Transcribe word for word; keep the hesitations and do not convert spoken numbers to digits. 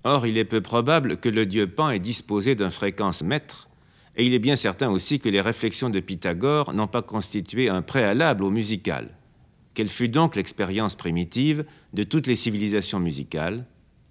Or, il est peu probable que le dieu Pan ait disposé d'un fréquence mètre, et il est bien certain aussi que les réflexions de Pythagore n'ont pas constitué un préalable au musical. Quelle fut donc l'expérience primitive de toutes les civilisations musicales ?